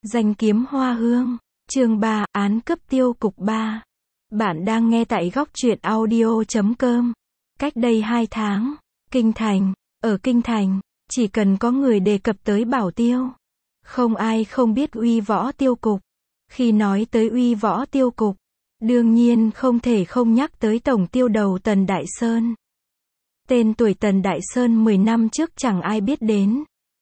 Danh kiếm hoa hương, chương 3, án cướp tiêu cục 3. Bạn đang nghe tại góc truyện audio.com. Cách đây 2 tháng, ở Kinh Thành, chỉ cần có người đề cập tới Bảo Tiêu, không ai không biết Uy Võ Tiêu Cục. Khi nói tới Uy Võ Tiêu Cục, đương nhiên không thể không nhắc tới tổng tiêu đầu Tần Đại Sơn. Tên tuổi Tần Đại Sơn 10 năm trước chẳng ai biết đến.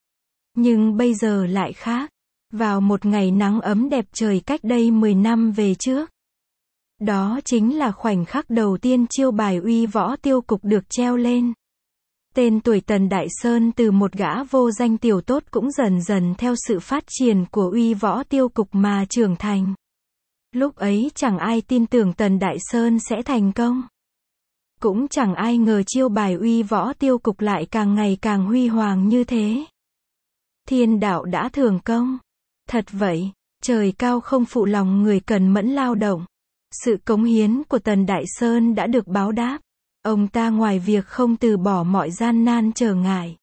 Nhưng bây giờ lại khác. Vào một ngày nắng ấm đẹp trời cách đây 10 năm về trước. Đó chính là khoảnh khắc đầu tiên chiêu bài Uy Võ Tiêu Cục được treo lên. Tên tuổi Tần Đại Sơn từ một gã vô danh tiểu tốt cũng dần dần theo sự phát triển của Uy Võ Tiêu Cục mà trưởng thành. Lúc ấy chẳng ai tin tưởng Tần Đại Sơn sẽ thành công. Cũng chẳng ai ngờ chiêu bài Uy Võ Tiêu Cục lại càng ngày càng huy hoàng như thế. Thiên đạo đã thường công. Thật vậy, trời cao không phụ lòng người cần mẫn lao động. Sự cống hiến của Tần Đại Sơn đã được báo đáp. Ông ta ngoài việc không từ bỏ mọi gian nan trở ngại,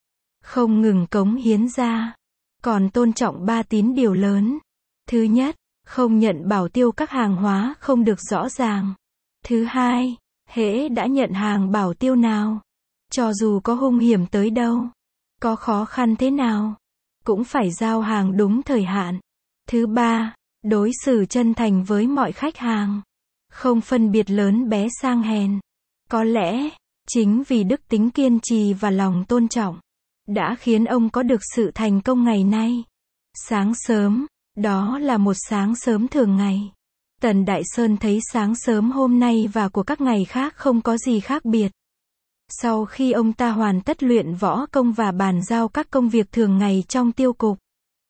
không ngừng cống hiến ra, còn tôn trọng 3 tín điều lớn. Thứ nhất, không nhận bảo tiêu các hàng hóa không được rõ ràng. Thứ hai, hễ đã nhận hàng bảo tiêu nào, cho dù có hung hiểm tới đâu, có khó khăn thế nào, cũng phải giao hàng đúng thời hạn. Thứ ba, đối xử chân thành với mọi khách hàng, không phân biệt lớn bé sang hèn. Có lẽ, chính vì đức tính kiên trì và lòng tôn trọng, đã khiến ông có được sự thành công ngày nay. Sáng sớm, đó là một sáng sớm thường ngày. Tần Đại Sơn thấy sáng sớm hôm nay và của các ngày khác không có gì khác biệt. Sau khi ông ta hoàn tất luyện võ công và bàn giao các công việc thường ngày trong tiêu cục,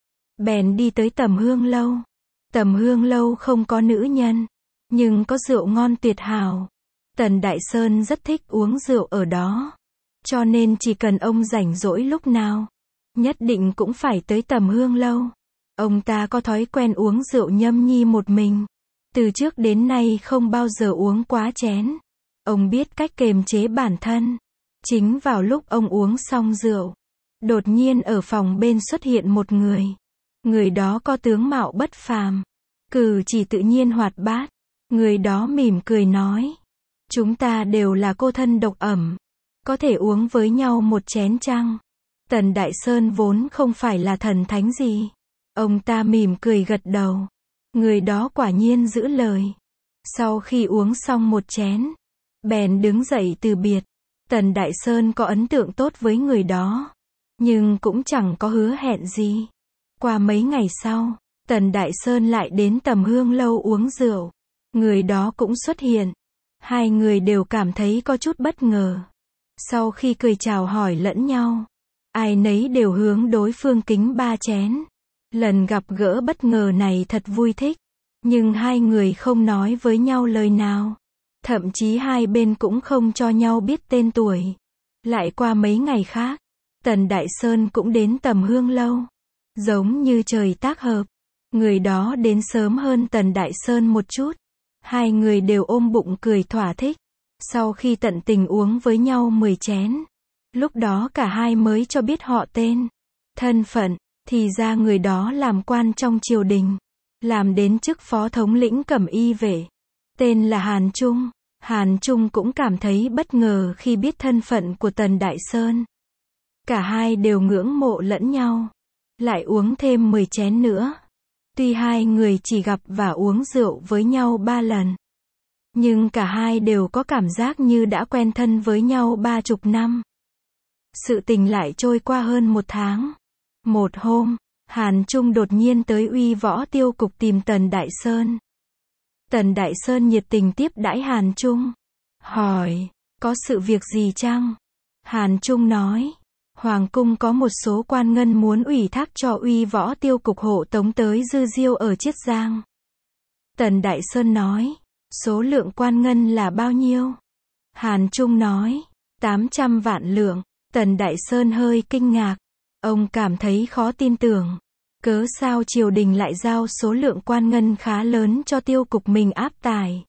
bèn đi tới Tầm Hương Lâu. Tầm Hương Lâu không có nữ nhân, nhưng có rượu ngon tuyệt hảo. Tần Đại Sơn rất thích uống rượu ở đó, cho nên chỉ cần ông rảnh rỗi lúc nào, nhất định cũng phải tới Tầm Hương Lâu. Ông ta có thói quen uống rượu nhâm nhi một mình. Từ trước đến nay không bao giờ uống quá chén. Ông biết cách kiềm chế bản thân. Chính vào lúc ông uống xong rượu, đột nhiên ở phòng bên xuất hiện một người. Người đó có tướng mạo bất phàm, cử chỉ tự nhiên hoạt bát. Người đó mỉm cười nói: "Chúng ta đều là cô thân độc ẩm, có thể uống với nhau một chén chăng?" Tần Đại Sơn vốn không phải là thần thánh gì. Ông ta mỉm cười gật đầu. Người đó quả nhiên giữ lời. Sau khi uống xong một chén, bèn đứng dậy từ biệt. Tần Đại Sơn có ấn tượng tốt với người đó, nhưng cũng chẳng có hứa hẹn gì. Qua mấy ngày sau, Tần Đại Sơn lại đến Tầm Hương Lâu uống rượu. Người đó cũng xuất hiện. Hai người đều cảm thấy có chút bất ngờ. Sau khi cười chào hỏi lẫn nhau, ai nấy đều hướng đối phương kính 3 chén. Lần gặp gỡ bất ngờ này thật vui thích, nhưng hai người không nói với nhau lời nào. Thậm chí hai bên cũng không cho nhau biết tên tuổi. Lại qua mấy ngày khác, Tần Đại Sơn cũng đến Tầm Hương Lâu. Giống như trời tác hợp, người đó đến sớm hơn Tần Đại Sơn một chút. Hai người đều ôm bụng cười thỏa thích. Sau khi tận tình uống với nhau 10 chén, lúc đó cả hai mới cho biết họ tên, thân phận. Thì ra người đó làm quan trong triều đình, làm đến chức phó thống lĩnh Cẩm Y vệ, tên là Hàn Trung. Hàn Trung cũng cảm thấy bất ngờ khi biết thân phận của Tần Đại Sơn. Cả hai đều ngưỡng mộ lẫn nhau, lại uống thêm 10 chén nữa. Tuy hai người chỉ gặp và uống rượu với nhau 3 lần, nhưng cả hai đều có cảm giác như đã quen thân với nhau 30 năm. Sự tình lại trôi qua hơn 1 tháng. Một hôm, Hàn Trung đột nhiên tới Uy Võ Tiêu Cục tìm Tần Đại Sơn. Tần Đại Sơn nhiệt tình tiếp đãi Hàn Trung, hỏi: "Có sự việc gì chăng?" Hàn Trung nói: "Hoàng cung có một số quan ngân muốn ủy thác cho Uy Võ Tiêu Cục hộ tống tới Dư Diêu ở Chiết Giang." Tần Đại Sơn nói: "Số lượng quan ngân là bao nhiêu?" Hàn Trung nói: 800 vạn lượng. Tần Đại Sơn hơi kinh ngạc. Ông cảm thấy khó tin tưởng. Cớ sao triều đình lại giao số lượng quan ngân khá lớn cho tiêu cục mình áp tải?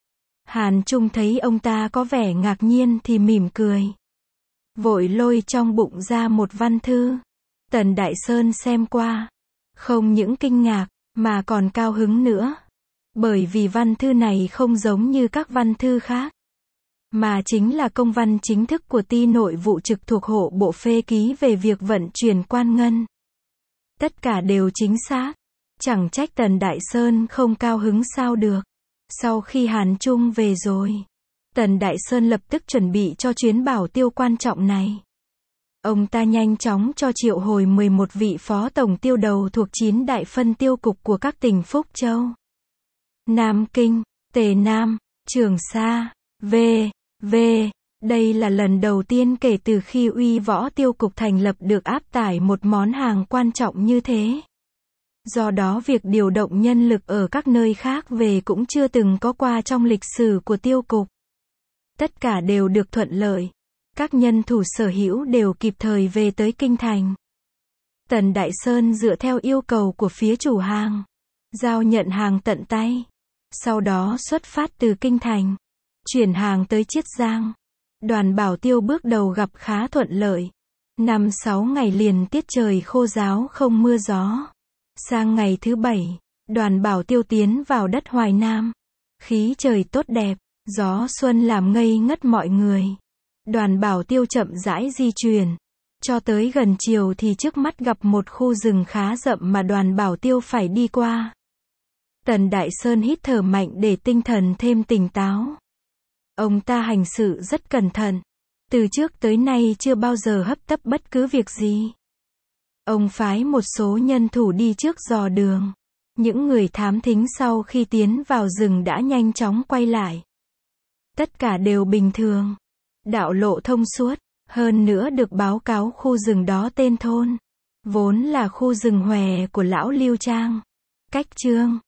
Hàn Trung thấy ông ta có vẻ ngạc nhiên thì mỉm cười, vội lôi trong bụng ra một văn thư. Tần Đại Sơn xem qua, Không những kinh ngạc, mà còn cao hứng nữa. Bởi vì văn thư này không giống như các văn thư khác, mà chính là công văn chính thức của Ty Nội vụ trực thuộc hộ bộ phê ký về việc vận chuyển quan ngân. Tất cả đều chính xác. Chẳng trách Tần Đại Sơn không cao hứng sao được. Sau khi Hàn Trung về rồi, Tần Đại Sơn lập tức chuẩn bị cho chuyến bảo tiêu quan trọng này. Ông ta nhanh chóng cho triệu hồi 11 vị phó tổng tiêu đầu thuộc 9 đại phân tiêu cục của các tỉnh Phúc Châu, Nam Kinh, Tề Nam, Trường Sa, v.v. Đây là lần đầu tiên kể từ khi Uy Võ Tiêu cục thành lập được áp tải một món hàng quan trọng như thế. Do đó việc điều động nhân lực ở các nơi khác về cũng chưa từng có qua trong lịch sử của tiêu cục. Tất cả đều được thuận lợi. Các nhân thủ sở hữu đều kịp thời về tới kinh thành. Tần Đại Sơn dựa theo yêu cầu của phía chủ hàng, giao nhận hàng tận tay. Sau đó xuất phát từ kinh thành, chuyển hàng tới Chiết Giang. Đoàn bảo tiêu bước đầu gặp khá thuận lợi. 5-6 ngày liền tiết trời khô ráo không mưa gió. Sang ngày thứ 7, đoàn bảo tiêu tiến vào đất Hoài Nam. Khí trời tốt đẹp, gió xuân làm ngây ngất mọi người. Đoàn bảo tiêu chậm rãi di chuyển. Cho tới gần chiều thì trước mắt gặp một khu rừng khá rậm mà đoàn bảo tiêu phải đi qua. Tần Đại Sơn hít thở mạnh để tinh thần thêm tỉnh táo. Ông ta hành sự rất cẩn thận. Từ trước tới nay chưa bao giờ hấp tấp bất cứ việc gì. Ông phái một số nhân thủ đi trước dò đường. Những người thám thính sau khi tiến vào rừng đã nhanh chóng quay lại. Tất cả đều bình thường. Đạo lộ thông suốt. Hơn nữa được báo cáo khu rừng đó tên thôn. Vốn là khu rừng hòe của lão Lưu Trang. Cách Trương.